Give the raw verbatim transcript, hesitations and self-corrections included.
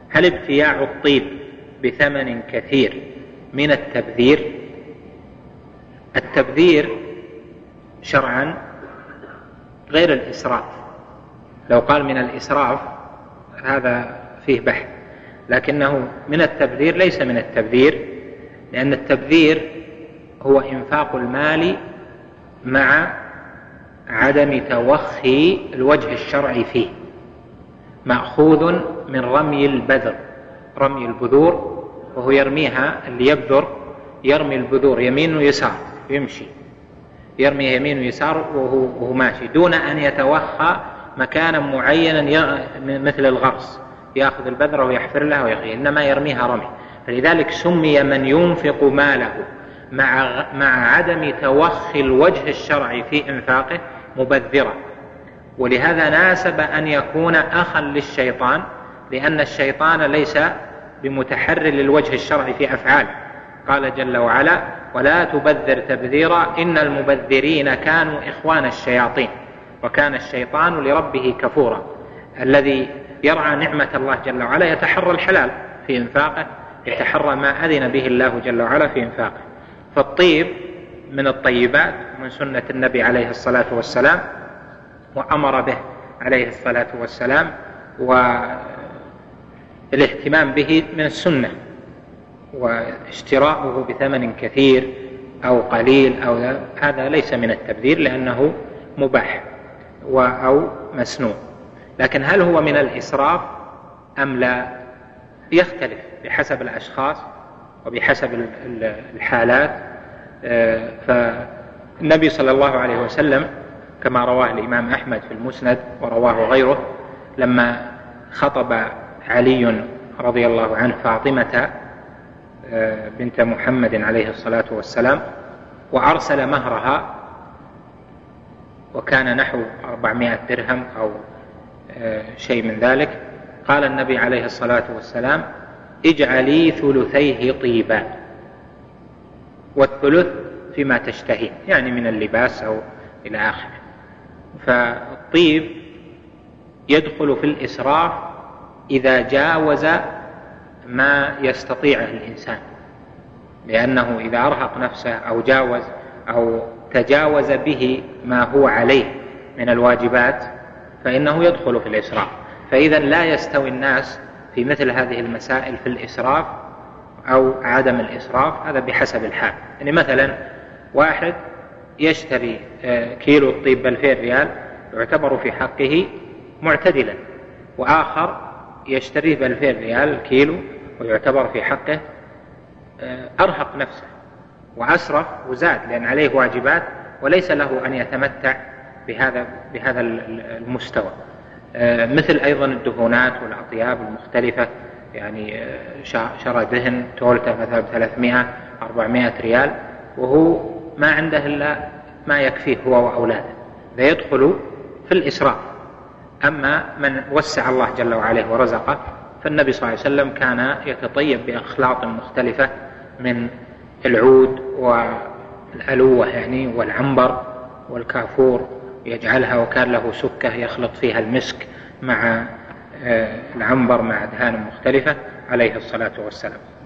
هل ابتياع الطيب بثمن كثير من التبذير؟ التبذير شرعا غير الإسراف. لو قال من الإسراف هذا فيه بحث، لكنه من التبذير ليس من التبذير، لأن التبذير هو إنفاق المال مع عدم توخي الوجه الشرعي فيه، مأخوذ من رمي البذر، رمي البذور، وهو يرميها، اللي يبذر يرمي البذور يمين ويسار، يمشي يرمي يمين ويسار وهو, وهو ماشي، دون أن يتوخى مكانا معينا مثل الغرس، يأخذ البذرة ويحفر لها ويغيه، إنما يرميها رمي. فلذلك سمي من ينفق ماله مع, مع عدم توخي الوجه الشرعي في إنفاقه مبذرا. ولهذا ناسب أن يكون أخا للشيطان، لأن الشيطان ليس بمتحرر للوجه الشرعي في أفعاله. قال جل وعلا: ولا تبذر تبذيرا إن المبذرين كانوا إخوان الشياطين وكان الشيطان لربه كفورا. الذي يرعى نعمة الله جل وعلا يتحرى الحلال في إنفاقه، يتحرى ما أذن به الله جل وعلا في إنفاقه. فالطيب من الطيبات، من سنة النبي عليه الصلاة والسلام، وأمر به عليه الصلاة والسلام، والاهتمام به من السنة، واشتراؤه بثمن كثير أو قليل أو هذا ليس من التبذير، لأنه مباح أو مسنون. لكن هل هو من الإسراف أم لا؟ يختلف بحسب الأشخاص وبحسب الحالات. فالنبي صلى الله عليه وسلم كما رواه الإمام أحمد في المسند ورواه غيره، لما خطب علي رضي الله عنه فاطمة بنت محمد عليه الصلاة والسلام وأرسل مهرها، وكان نحو أربعمائة درهم أو شيء من ذلك، قال النبي عليه الصلاة والسلام: اجعلي ثلثيه طيبا، والثلث فيما تشتهي، يعني من اللباس أو إلى آخره. فالطيب يدخل في الإسراف إذا جاوز ما يستطيعه الإنسان، لأنه إذا أرهق نفسه أو جاوز أو تجاوز به ما هو عليه من الواجبات فإنه يدخل في الإسراف. فإذا لا يستوي الناس في مثل هذه المسائل في الإسراف أو عدم الإسراف، هذا بحسب الحال. يعني مثلا واحد يشتري كيلو الطيب بألفين ريال يعتبر في حقه معتدلا، وآخر يشتريه بألفين ريال كيلو ويعتبر في حقه أرهق نفسه وأسرف وزاد، لأن عليه واجبات وليس له أن يتمتع بهذا بهذا المستوى. مثل أيضا الدهونات والأطياب المختلفة، يعني شرى دهن تولته مثلا ثلاثمائة أربعمائة ريال وهو ما عنده إلا ما يكفيه هو وأولاده، فيدخل في الإسراف. أما من وسع الله جل وعلا ورزقه، فالنبي صلى الله عليه وسلم كان يتطيب بأخلاط مختلفة من العود والألوة يعني والعنبر والكافور، يجعلها وكان له سكة يخلط فيها المسك مع العنبر مع أدهان مختلفة عليه الصلاة والسلام.